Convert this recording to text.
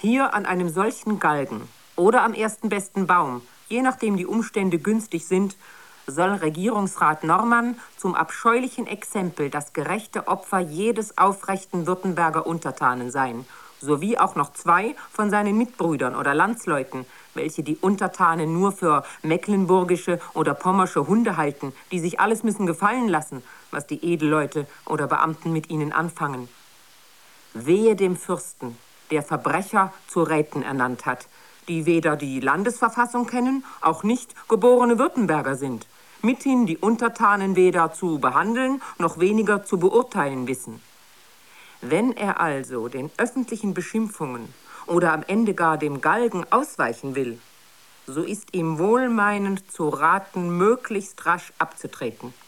Hier an einem solchen Galgen oder am ersten besten Baum, je nachdem die Umstände günstig sind, soll Regierungsrat Normann zum abscheulichen Exempel das gerechte Opfer jedes aufrechten Württemberger Untertanen sein, sowie auch noch 2 von seinen Mitbrüdern oder Landsleuten, welche die Untertanen nur für mecklenburgische oder pommersche Hunde halten, die sich alles müssen gefallen lassen, was die Edelleute oder Beamten mit ihnen anfangen. Wehe dem Fürsten, der Verbrecher zu Räten ernannt hat, die weder die Landesverfassung kennen, auch nicht geborene Württemberger sind, mithin die Untertanen weder zu behandeln, noch weniger zu beurteilen wissen. Wenn er also den öffentlichen Beschimpfungen oder am Ende gar dem Galgen ausweichen will, so ist ihm wohlmeinend zu raten, möglichst rasch abzutreten.